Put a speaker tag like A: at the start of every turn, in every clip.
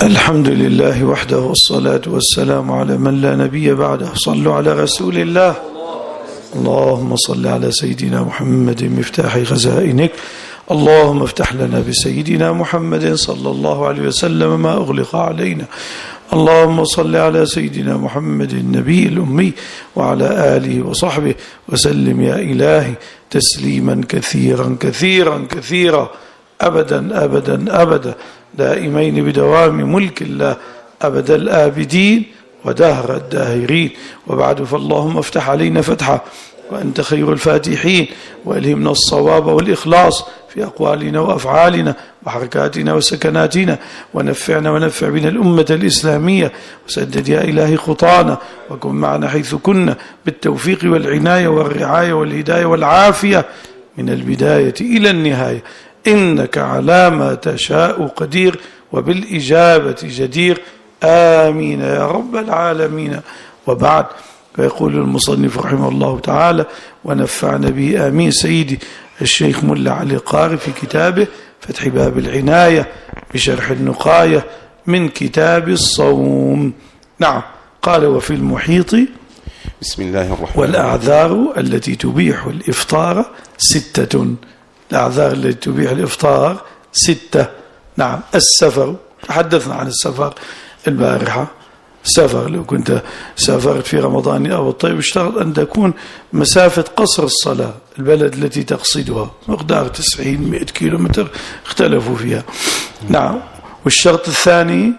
A: الحمد لله وحده والصلاة والسلام على من لا نبي بعده. صلوا على رسول الله. اللهم صل على سيدنا محمد مفتاح خزائنك. اللهم افتح لنا بسيدنا محمد صلى الله عليه وسلم ما أغلق علينا. اللهم صل على سيدنا محمد النبي الأمي وعلى آله وصحبه وسلم يا إلهي تسليما كثيرا كثيرا كثيرا أبدا أبدا أبدا دائمين بدوام ملك الله أبد الآبدين ودهر الداهرين. وبعد فاللهم افتح علينا فتحا وأنت خير الفاتحين، وألهمنا الصواب والإخلاص في أقوالنا وأفعالنا وحركاتنا وسكناتنا، ونفعنا ونفع بنا الأمة الإسلامية، وسدد يا إلهي خطانا، وكن معنا حيث كنا بالتوفيق والعناية والرعاية والهداية والعافية من البداية إلى النهاية، إنك على ما تشاء قدير وبالإجابة جدير. آمين يا رب العالمين. وبعد، فيقول المصنف رحمه الله تعالى ونفعنا به آمين سيدي الشيخ ملا علي القاري في كتابه فتح باب العناية بشرح النقاية من كتاب الصوم. نعم، قال وفي المحيط
B: بسم الله الرحمن الرحيم.
A: والأعذار التي تبيح الإفطار 6. الأعذار التي تبيح الإفطار 6. نعم، السفر، تحدثنا عن السفر البارحة. سفر، لو كنت سافرت في رمضان أو الطيب اشترط أن تكون مسافة قصر الصلاة البلد التي تقصدها مقدار 90-100 كيلومتر، اختلفوا فيها. نعم، والشرط الثاني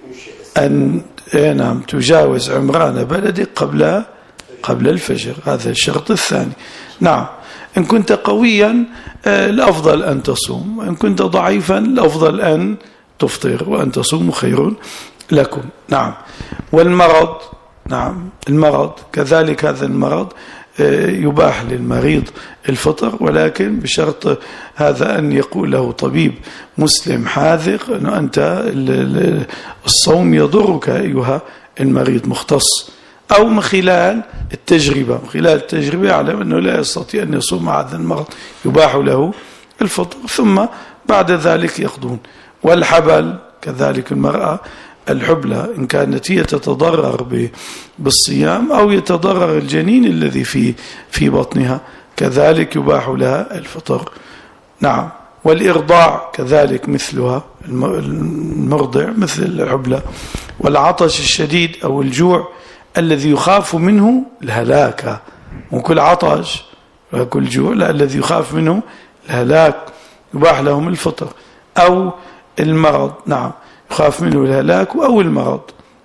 A: أن تجاوز عمران بلدك قبل الفجر، هذا الشرط الثاني. نعم، إن كنت قويا الأفضل أن تصوم، وإن كنت ضعيفا الأفضل أن تفطر، وأن تصوم خير لكم. نعم، والمرض، نعم المرض كذلك، هذا المرض يباح للمريض الفطر، ولكن بشرط هذا أن يقول له طبيب مسلم حاذق أنه أنت الصوم يضرك أيها المريض، مختص، أو من خلال التجربة يعلم أنه لا يستطيع أن يصوم مع هذا المرض، يباح له الفطر، ثم بعد ذلك يقضون. والحبل كذلك، المرأة الحبلى إن كانت هي تتضرر بالصيام أو يتضرر الجنين الذي في بطنها، كذلك يباح لها الفطر. نعم، والإرضاع كذلك مثلها، المرضع مثل الحبلى. والعطش الشديد أو الجوع الذي يخاف منه الهلاك، وكل عطش وكل جوع، لا، الذي يخاف منه الهلاك يباح لهم الفطر، أو المرض، نعم يخاف منه الهلاك أو المرض.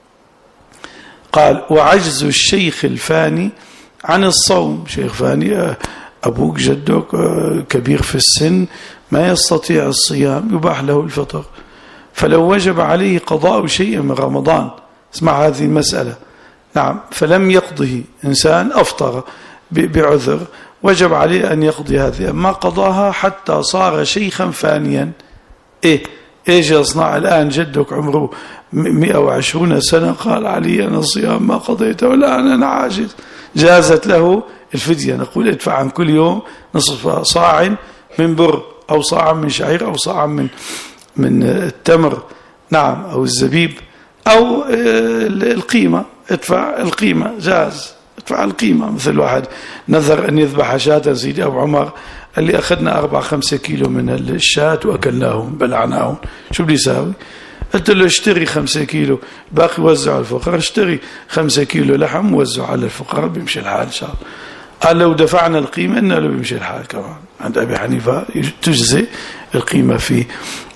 A: قال وعجز الشيخ الفاني عن الصوم، شيخ فاني أبوك جدك كبير في السن ما يستطيع الصيام، يباح له الفطر. فلو وجب عليه قضاء شيء من رمضان، اسمع هذه المسألة، نعم، فلم يقضه إنسان أفطر بعذر، وجب عليه أن يقضي هذه، ما قضاها حتى صار شيخا فانيا. إيش يصنع الآن؟ جدك عمره 120 سنة قال علي أنا الصيام ما قضيته والآن أنا عاجز، جازت له الفدية. نقول ادفع عن كل يوم نصف صاع من بر، أو صاع من شعير، أو صاع من التمر، نعم، أو الزبيب، أو القيمة، ادفع القيمة، جاز ادفع القيمة. مثل واحد نذر أن يذبح شاة، سيدي أبو عمر اللي أخذنا 4-5 كيلو من الشاة وأكلناهم بلعناهم، شو بدي يساوي؟ قلت له اشتري 5 كيلو، باقي وزع على الفقراء، اشتري 5 كيلو لحم ووزع على الفقراء، بيمشي الحال إن شاء الله. قال لو دفعنا القيمة إنه لو بيمشي الحال كمان. عند أبي حنيفة تجزي القيمة في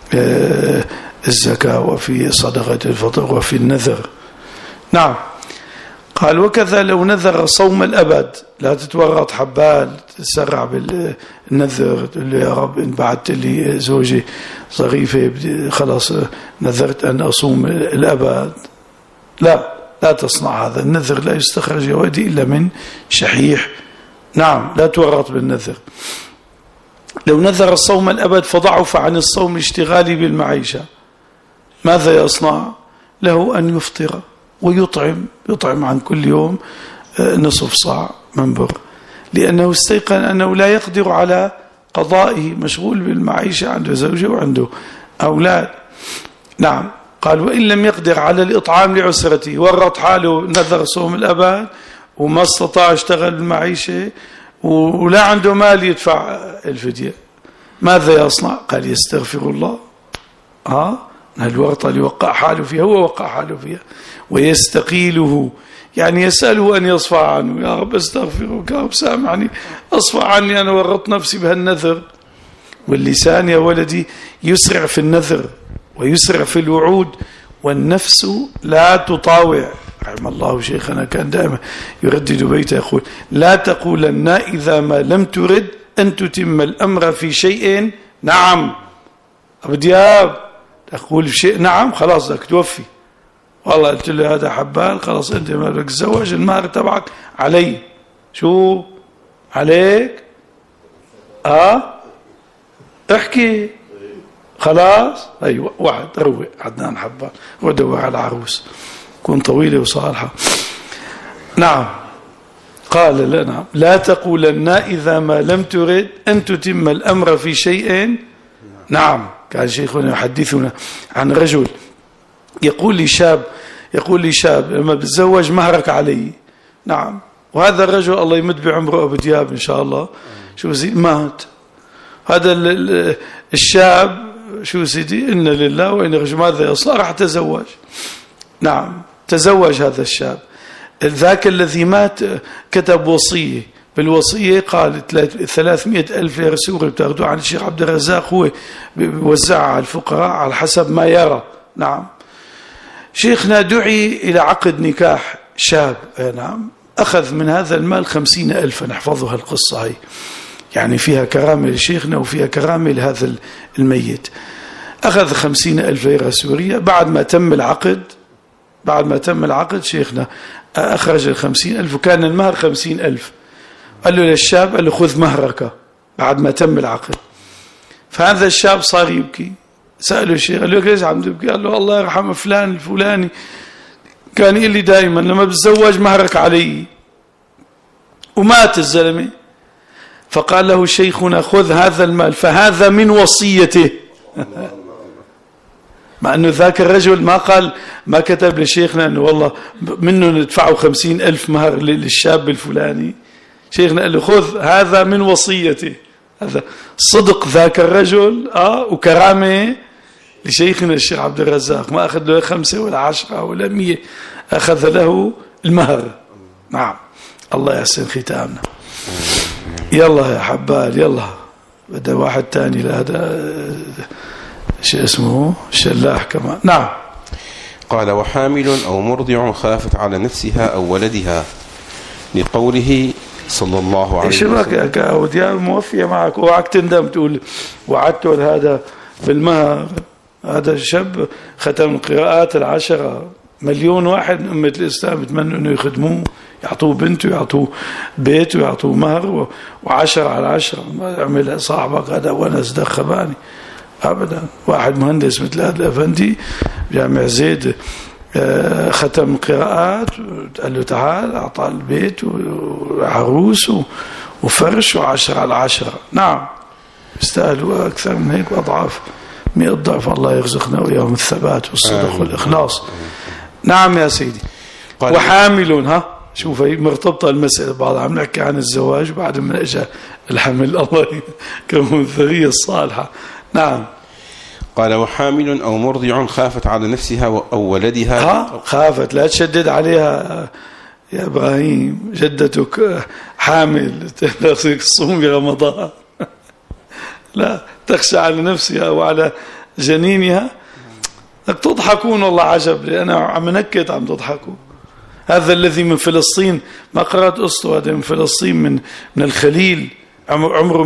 A: الزكاة وفي صدقة الفطر وفي النذر. نعم، قال وكذا لو نذر صوم الأبد، لا تتورط حبال تسرع بالنذر، تقول له يا رب إن بعثت لي زوجي ظريفة خلاص نذرت أن أصوم الأبد. لا تصنع هذا النذر، لا يستخرج يا ودي إلا من شحيح. نعم، لا تورط بالنذر. لو نذر الصوم الأبد فضعف عن الصوم اشتغالي بالمعيشة، ماذا يصنع؟ له أن يفطر ويطعم عن كل يوم نصف صاع من بر، لأنه استيقن أنه لا يقدر على قضائه، مشغول بالمعيشة، عنده زوجة وعنده أولاد. نعم، قال وإن لم يقدر على الإطعام لعسرته، ورط حاله نذر صوم الأبان وما استطاع اشتغل المعيشة ولا عنده مال يدفع الفدية، ماذا يصنع؟ قال يستغفر الله. الورطة اللي وقع حاله فيها هو وقع حاله فيها، ويستقيله يعني يسأله أن يصفع عنه، يا رب استغفرك، يا رب سامعني، اصفع عني، أنا ورطت نفسي بهالنذر. واللسان يا ولدي يسرع في النذر ويسرع في الوعود، والنفس لا تطاوع. رحم الله شيخنا كان دائما يردد بيته يقول لا تقولن إذا ما لم ترد أن تتم الأمر في شيء نعم. أبو دياب تقول بشيء نعم خلاص بدك توفي، والله قلت له هذا حبال خلاص أنت ما بدك تتزوج، المهر تبعك علي. شو عليك؟ احكي خلاص. أيوة واحد روق عدنان حبال ودور على عروس كون طويلة وصالحة. نعم قال لا نعم لا تقولن إذا ما لم ترد أن تتم الأمر في شيء نعم. كان شيخنا يحدثنا عن رجل يقول لي شاب لما بتزوج مهرك علي. نعم. وهذا الرجل الله يمد بعمره أبو دياب إن شاء الله شو سيدي مات. هذا الشاب شو سيدي إن لله وإن رجل ماذا يصنع؟ راح تزوج. نعم تزوج هذا الشاب. ذاك الذي مات كتب وصية، بالوصية قال 300,000 ليرة سوري بتاخذوها عن الشيخ عبد الرزاق، هو بيوزعها على الفقراء على حسب ما يرى. نعم. شيخنا دعي إلى عقد نكاح شاب. نعم. أخذ من هذا المال 50,000. نحفظها القصة هي يعني فيها كرامة لشيخنا وفيها كرامة لهذا الميت. أخذ 50,000 ليرة سورية. بعد ما تم العقد شيخنا أخرج 50,000 وكان المهر 50,000. قال له للشاب قال له خذ مهرك بعد ما تم العقد. فهذا الشاب صار يبكي. سأله الشيخ قال له ليش عم تبكي؟ قال له الله يرحم فلان الفلاني كان يقول لي دائما لما بتزوج مهرك علي، ومات الزلمة. فقال له شيخنا خذ هذا المال فهذا من وصيته. مع أنه ذاك الرجل ما كتب لشيخنا أنه والله منه ندفعه 50,000 مهر للشاب الفلاني. شيخنا قال له خذ هذا من وصيته. هذا صدق ذاك الرجل وكرامة لشيخنا الشيخ عبد الرزاق. ما أخذ له 5 ولا 10 ولا 100، أخذ له المهر. نعم. الله يحسن ختامنا. يلا يا حبال يلا بدأ واحد تاني لهذا شيء اسمه شلاح كمان. نعم.
B: قال وحامل أو مرضع خافت على نفسها أو ولدها لقوله صلى الله عليه وسلم.
A: ايش يا وديار موفية معك وعك تندم تقول وعدته هذا بالمهر. هذا الشاب ختم القراءات 10 مليون واحد من أمة الإسلام بتمنوا أنه يخدموه، يعطوه بنته، يعطوه بيته، يعطوه مهر 10 على 10. ما يعمل صاحبك هذا ونس دخباني أبدا. واحد مهندس مثل هذا الأفندي جامع زيد ختم قراءات، قال له تعال، أعطاه البيت وعروس وفرش 10 على 10. نعم يستاهلوا أكثر من هيك أضعاف 100 ضعف. الله يرزقنا وياهم الثبات والصدق والإخلاص. نعم يا سيدي. وحامل شوف هي مرتبطة المسألة بعضها. عم نحكي عن الزواج بعد ما اجى الحمل. الله يكرمه الذرية الصالحة. نعم.
B: قال وحامل أو مرضع خافت على نفسها أو ولدها.
A: خافت لا تشدد عليها يا إبراهيم، جدتك حامل تخشى صوم رمضان. لا تخشى على نفسها وعلى جنينها. لك تضحكون والله عجب لي أنا عم نكت عم تضحكوا. هذا الذي من فلسطين ما قرأت قصته، هذا من فلسطين من الخليل عمره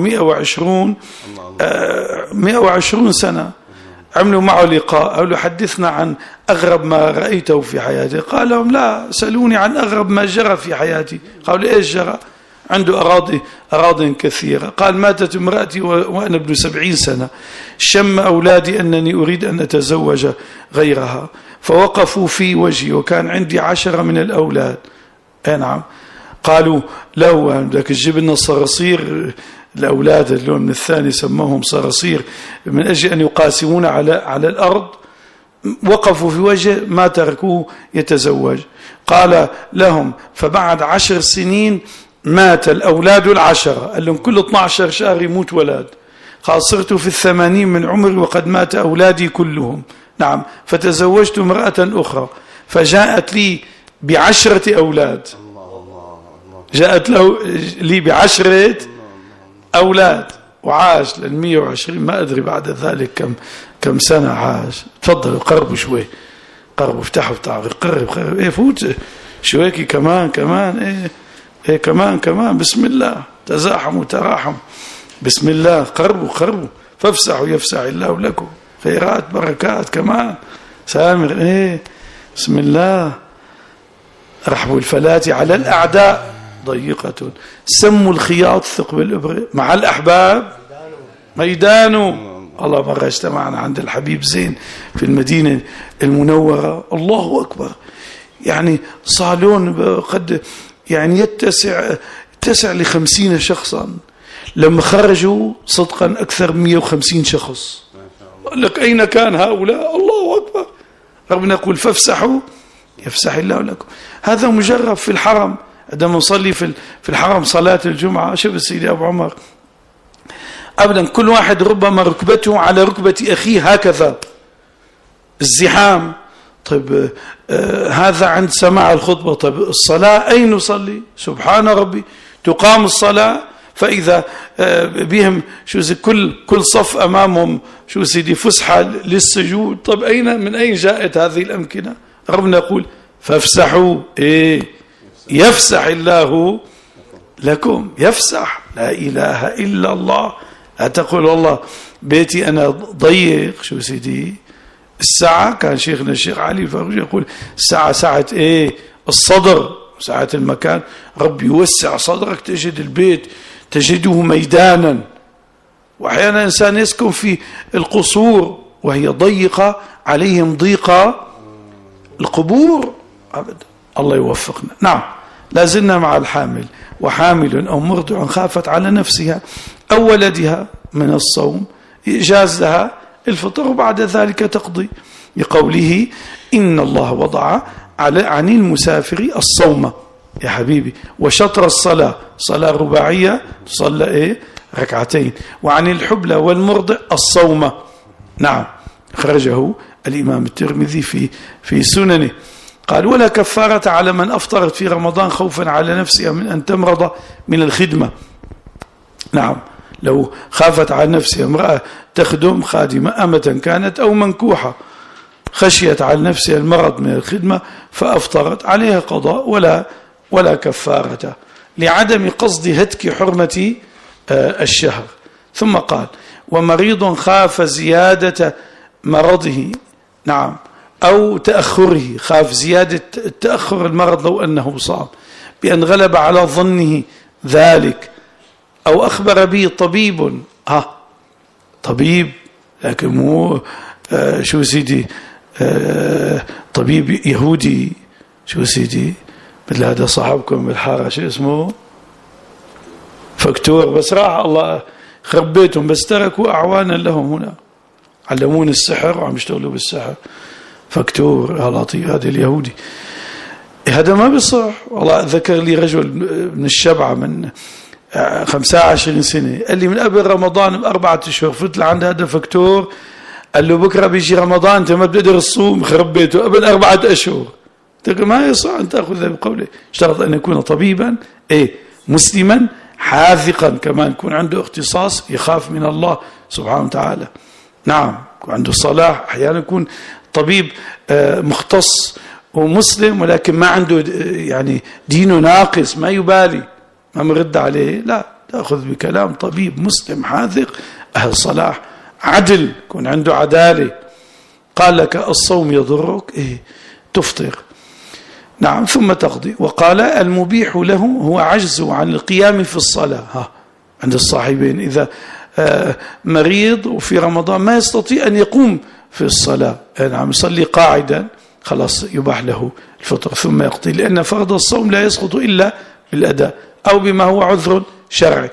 A: 120 سنة. عملوا معه لقاء قالوا حدثنا عن أغرب ما رأيته في حياتي. قال لهم لا سألوني عن أغرب ما جرى في حياتي. قالوا إيش جرى؟ عنده أراضٍ كثيرة. قال ماتت امرأتي وأنا ابن 70 سنة، شم أولادي أنني أريد أن أتزوج غيرها فوقفوا في وجهي وكان عندي 10 من الأولاد. نعم. قالوا له بدك تجيب لنا صراصير الأولاد اللون الثاني سموهم صراصير من أجل أن يقاسمون على الأرض. وقفوا في وجهه ما تركوه يتزوج. قال لهم فبعد 10 سنين مات الأولاد 10، قال لهم كل 12 شهر يموت ولد. قال صرت في 80 من عمري وقد مات أولادي كلهم. نعم. فتزوجت امرأة أخرى فجاءت لي ب10 أولاد، جاءت لي ب10 أولاد وعاش لل120. ما أدري بعد ذلك كم سنة عاش. تفضلوا قربوا شوي، قربوا افتحوا قرب ايه فوت شويكي كمان ايه كمان بسم الله تزاحموا تراحموا بسم الله قربوا فافسحوا يفسح الله لكم، خيرات بركات كمان سامر ايه بسم الله. رحبوا الفلاة على الأعداء ضيقة، سموا الخياط ثقب الإبرة، مع الأحباب ميدانه. الله مرة اجتمعنا عند الحبيب زين في المدينة المنورة، الله أكبر، يعني صالون قد يعني يتسع ل50 شخصا. لما خرجوا صدقا أكثر من 150 شخص. قال لك أين كان هؤلاء؟ الله أكبر. ربنا يقول فافسحوا يفسح الله لكم. هذا مجرب في الحرم، عندما نصلي في الحرم صلاة الجمعة. شوف السيد أبو عمر أبدا كل واحد ربما ركبته على ركبة أخيه هكذا الزحام. طيب هذا عند سماع الخطبة. طيب الصلاة أين نصلي؟ سبحان ربي. تقام الصلاة فإذا بهم كل صف أمامهم سيدي فسحة للسجود. طيب من أين جاءت هذه الأمكنة؟ ربنا يقول فافسحوا يفسح الله لكم. يفسح، لا إله إلا الله. لا تقول والله بيتي أنا ضيق. سيدي الساعة، كان شيخنا الشيخ علي فاروق يقول الساعة ساعة الصدر، ساعة المكان. رب يوسع صدرك تجد البيت تجده ميدانا. وأحيانا إنسان يسكن في القصور وهي ضيقة، عليهم ضيقة القبور أبدا. الله يوفقنا. نعم. لازلنا مع الحامل. وحامل أو مرضع خافت على نفسها أو ولدها من الصوم إجاز لها الفطر وبعد ذلك تقضي، لقوله إن الله وضع عن المسافر الصوم يا حبيبي وشطر الصلاة، صلاة رباعية تصلى ركعتين، وعن الحبلى والمرضع الصوم. نعم. خرجه الإمام الترمذي في سننه. قال ولا كفارة على من أفطرت في رمضان خوفا على نفسها من أن تمرض من الخدمة. نعم. لو خافت على نفسها امرأة تخدم خادمة أمة كانت أو منكوحة، خشيت على نفسها المرض من الخدمة فأفطرت، عليها قضاء ولا كفارة لعدم قصد هتك حرمة الشهر. ثم قال ومريض خاف زيادة مرضه، نعم، أو تأخره، خاف زيادة تأخر المرض لو أنه صام بأن غلب على ظنه ذلك، أو أخبر به طبيب، طبيب لكن مو سيدي طبيب يهودي، سيدي مثل هذا صاحبكم بالحارة شو اسمه فكتور، بس راح الله خربيتهم، بس تركوا أعوانا لهم هنا علمون السحر وعم يشتغلوا بالسحر. فكتور لطيف هذا اليهودي، هذا ما بيصح. والله ذكر لي رجل من الشبعة من 25 سنة قال لي من قبل رمضان ب4 أشهر فت لعند هذا فكتور قال له بكرة بيجي رمضان انت ما بتقدر تصوم، خربيته قبل 4 أشهر. ما يصح أن تأخذ بقوله. اشترط أن يكون طبيبا مسلما حاذقا، كمان يكون عنده اختصاص يخاف من الله سبحانه وتعالى. نعم. يكون عنده صلاح. أحيانا يكون طبيب مختص ومسلم ولكن ما عنده يعني دينه ناقص، ما يبالي، ما مرد عليه، لا، تأخذ بكلام طبيب مسلم حاذق أهل صلاح عدل، يكون عنده عدالة. قال لك الصوم يضرك، تفطر. نعم. ثم تقضي. وقال المبيح له هو عجزه عن القيام في الصلاة. عند الصاحبين إذا مريض وفي رمضان ما يستطيع أن يقوم في الصلاة، نعم، يصلي قاعدا، خلاص يباح له الفطر ثم يقضي، لأن فرض الصوم لا يسقط إلا بالأداء أو بما هو عذر شرعي.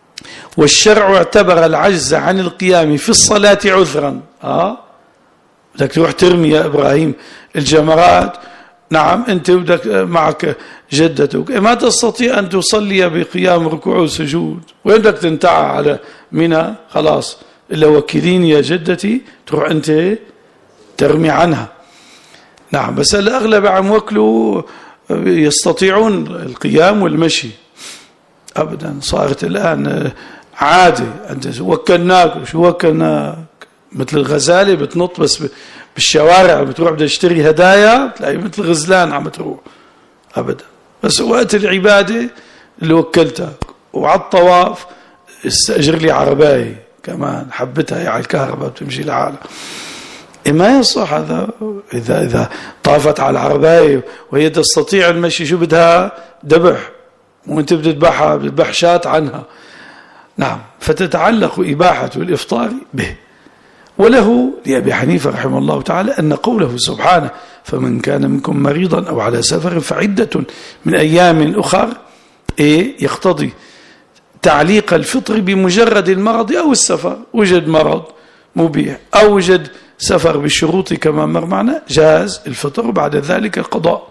A: والشرع اعتبر العجز عن القيام في الصلاة عذرا. بدك تروح ترمي يا إبراهيم الجمرات، نعم أنت بدك معك جدتك، ما تستطيع أن تصلي بقيام ركوع وسجود، وين بدك تنتعى على منى؟ خلاص إلا وكليني يا جدتي، تروح أنت ترمي عنها. نعم بس الأغلب عم وكلوا يستطيعون القيام والمشي، أبدا صارت الآن عادي، أنت وكلناك وشو وكلناك، مثل الغزالة بتنط بس بالشوارع، بتروح بدها تشتري هدايا تلاقي مثل غزلان عم تروح، أبدا بس وقت العبادة اللي وكلتك. وعلى الطواف استأجر لي عرباية كمان، حبتها على الكهرباء بتمشي لحالها. ما يصح هذا. إذا طافت على العرباية وهي تستطيع المشي، شو بدها؟ ذبح، وانت بتذبحها، بتذبح شاة عنها. نعم فتتعلق إباحة الإفطار به. وله لأبي حنيفة رحمه الله تعالى أن قوله سبحانه فمن كان منكم مريضا أو على سفر فعدة من أيام أخر يقتضي تعليق الفطر بمجرد المرض أو السفر. وجد مرض مبيح أو وجد سفر بالشروط كما مر معنا، جاز الفطر بعد ذلك القضاء.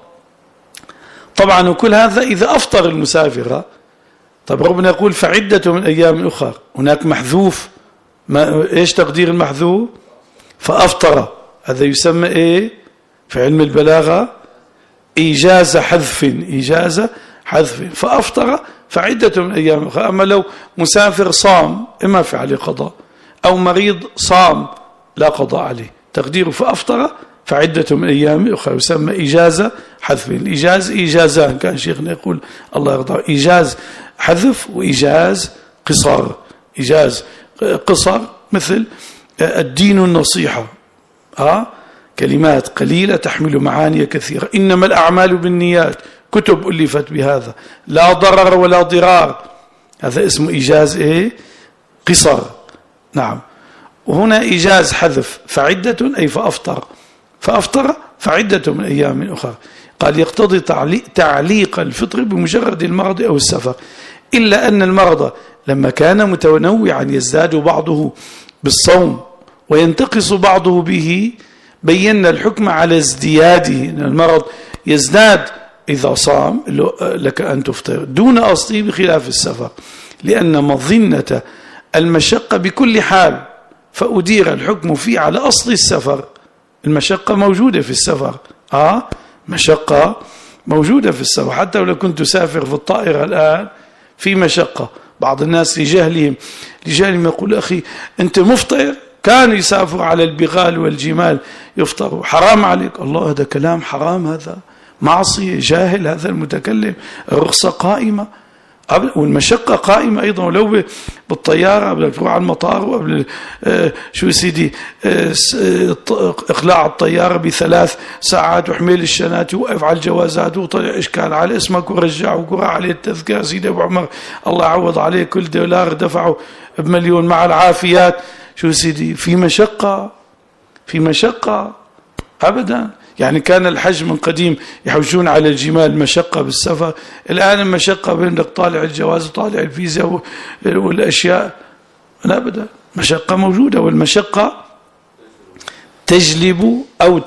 A: طبعا وكل هذا إذا أفطر المسافر. طب ربنا يقول فعدة من أيام أخر، هناك محذوف، إيش تقدير المحذوف؟ فأفطر، هذا يسمى في علم البلاغة إجازة حذف، فأفطر فعدة من أيام أخر. أما لو مسافر صام ما في عليه قضاء، أو مريض صام لا قضاء عليه، تقديره فأفطر فعدة من أيام أخرى، يسمى إجازة حذف. الإجاز إجازان، كان شيخنا يقول الله يرضى، إجاز حذف وإجاز قصر. إجاز قصر مثل الدين النصيحة، كلمات قليلة تحمل معاني كثيرة، إنما الأعمال بالنيات، كتب ألفت بهذا، لا ضرر ولا ضرار، هذا اسمه إجاز قصر. نعم. وهنا إجاز حذف فعدة أي فأفطر فعدة من أيام أخرى. قال يقتضي تعليق الفطر بمجرد المرض أو السفر، إلا أن المرض لما كان متنوعا يزداد بعضه بالصوم وينتقص بعضه به، بينا الحكم على ازدياده، إن المرض يزداد إذا صام لك أن تفطر دون أصله، بخلاف السفر، لأن مظنة المشقة بكل حال، فأدير الحكم فيه على أصل السفر. المشقة موجودة في السفر، مشقة موجودة في السفر، حتى لو كنت تسافر في الطائرة الآن في مشقة. بعض الناس لجهلهم يقول أخي أنت مفطر، كانوا يسافروا على البغال والجمال يفطروا، حرام عليك. الله هذا كلام حرام، هذا معصية، جاهل هذا المتكلم. الرخصة قائمة والمشقة قائمة أيضا، ولو بالطيارة بدك تروح على المطار وقبل شو سيدي إقلاع الطيارة ب3 ساعات، وحميل الشنات، ووقف على الجوازات، وطلع إشكال على اسمك، ورجع وقرأ عليه التذكار. سيدي أبو عمر الله يعوض عليه، كل دولار دفعه ب1,000,000 مع العافيات. شو سيدي في مشقة أبدا. يعني كان الحج من قديم يحوجون على الجمال، مشقة بالسفر. الآن المشقة بينك طالع الجواز وطالع الفيزا والأشياء، لا أبدا، مشقة موجودة. والمشقة تجلب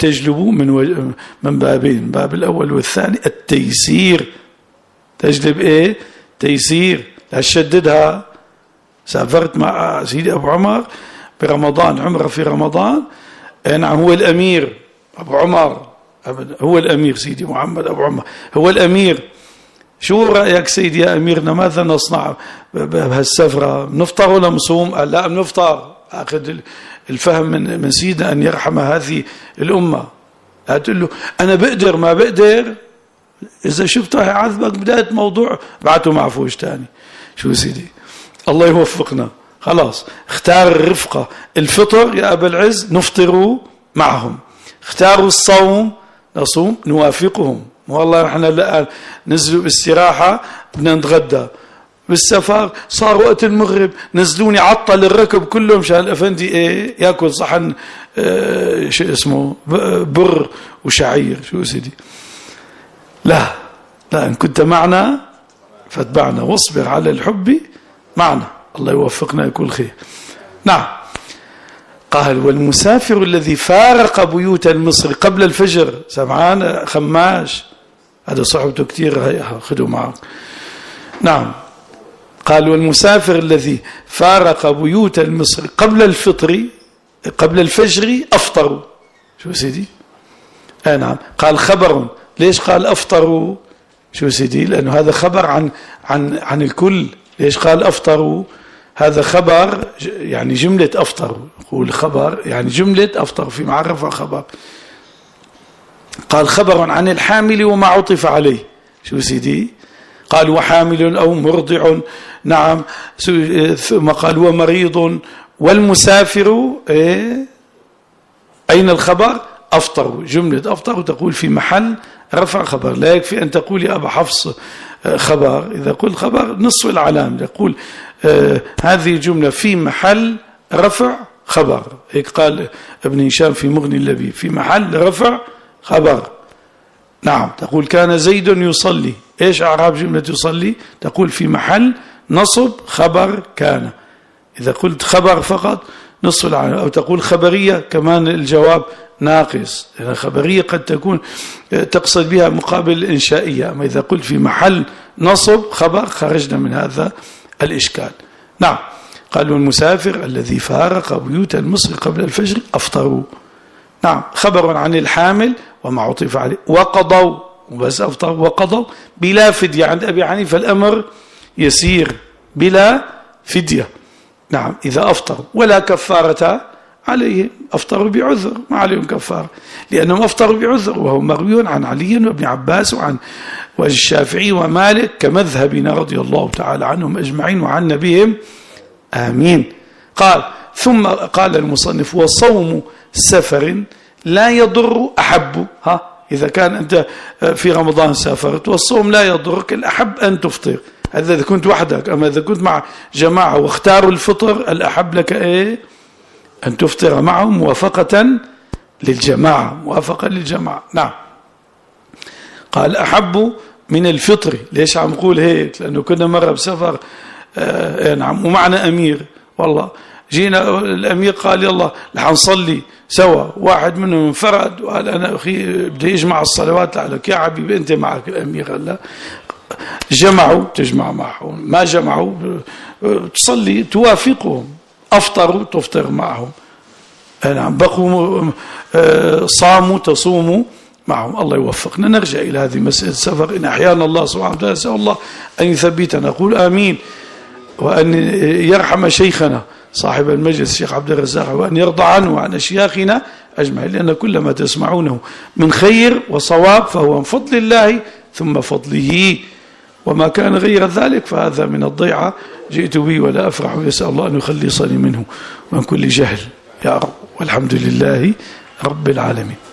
A: من بابين، باب الأول والثاني التيسير. تجلب تيسير. لا تشددها. سافرت مع سيدي أبو عمر برمضان، عمره في رمضان، نعم هو الأمير أبو عمر، هو الأمير سيدي محمد أبو عمر هو الأمير. شو رأيك سيدي يا أميرنا، ماذا نصنع بهالسفرة؟ نفطر ولا نصوم؟ قال لا نفطر. أخذ الفهم من سيدنا أن يرحم هذه الأمة. لا تقول له أنا بقدر ما بقدر، إذا شفته يعذبك بداية موضوع بعته معفوش تاني. شو سيدي الله يوفقنا. خلاص اختار الرفقة. الفطر يا أبا العز نفطروا معهم، اختاروا الصوم نصوم نوافقهم. والله نحن الآن نزلوا باستراحة بدنا نتغدى، بالسفر صار وقت المغرب نزلوني عطل الركب كلهم مشان الأفندي يأكل صحن شو اسمه بر وشعير. شو سيدي لا إن كنت معنا فاتبعنا، واصبر على الحب معنا. الله يوفقنا يكون خير. نعم. قال والمسافر الذي فارق بيوت المصر قبل الفجر، سمعان خماش هذا صحبته كتير خذوا معك. نعم قال والمسافر الذي فارق بيوت المصر قبل الفطر قبل الفجر أفطروا. شو سيدي؟ نعم. قال خبر، ليش قال أفطروا؟ شو سيدي؟ لأنه هذا خبر عن الكل. ليش قال أفطروا؟ هذا خبر يعني جملة أفطروا، يقول خبر يعني جملة أفطروا في معرفة خبر. قال خبر عن الحامل وما عطف عليه. شو سيدي؟ قال وحامل أو مرضع. نعم. ثم قال ومريض والمسافر أين الخبر؟ أفطروا. جملة أفطروا تقول في محل رفع خبر، لا يكفي أن تقول يا أبا حفص خبر. إذا قلت خبر نصف العلام، يقول هذه جملة في محل رفع خبر. هيك قال ابن هشام في مغني اللبيب، في محل رفع خبر. نعم. تقول كان زيد يصلي. إيش أعراب جملة يصلي؟ تقول في محل نصب خبر كان. إذا قلت خبر فقط نصف العلام، أو تقول خبرية كمان الجواب ناقص. الخبرية قد تكون تقصد بها مقابل إنشائية، أما إذا قلت في محل نصب خبر خرجنا من هذا الإشكال. نعم. قالوا المسافر الذي فارق بيوت المصر قبل الفجر أفطروا. نعم. خبر عن الحامل وما عطف عليه. وقضوا، وبس أفطروا وقضوا بلا فدية. عند أبي حنيفة الأمر يسير بلا فدية. نعم. إذا أفطروا ولا كفارة عليهم، أفطروا بعذر ما عليهم كفارة، لأنهم أفطروا بعذر، وهو مروي عن علي وابن عباس وعن والشافعي ومالك كمذهبنا رضي الله تعالى عنهم أجمعين وعنا بهم آمين. قال ثم قال المصنف وصوم سفر لا يضر أحب. إذا كان أنت في رمضان سافرت والصوم لا يضرك، الأحب أن تفطر، هذا إذا كنت وحدك. أما إذا كنت مع جماعة واختاروا الفطر الأحب لك أن تفطر معهم موافقة للجماعة، موافقة للجماعة. نعم. قال أحب من الفطر. ليش عم نقول هيك؟ لأنه كنا مرة بسفر نعم ومعنا أمير، والله جينا الأمير قال يلا رح نصلي سوا، واحد منهم انفرد وقال أنا أخي بدي أجمع الصلوات لك يا حبيبي أنت معك الأمير. قال لا، جمعوا تجمع معهم، ما جمعوا تصلي توافقهم، أفطروا تفطر معهم. نعم. بقوا صاموا تصوموا معهم. الله يوفقنا. نرجع إلى هذه مسألة السفر إن أحيانا الله سبحانه وتعالى. نسأل الله أن يثبتنا، نقول آمين، وأن يرحم شيخنا صاحب المجلس الشيخ عبد الرزاق، وأن يرضى عنه وعن أشياخنا أجمعين، لأن كل ما تسمعونه من خير وصواب فهو من فضل الله ثم فضله، وما كان غير ذلك فهذا من الضيعة جئت به ولا أفرح. يسأل الله أن يخلصني منه ومن كل جهل يا رب، والحمد لله رب العالمين.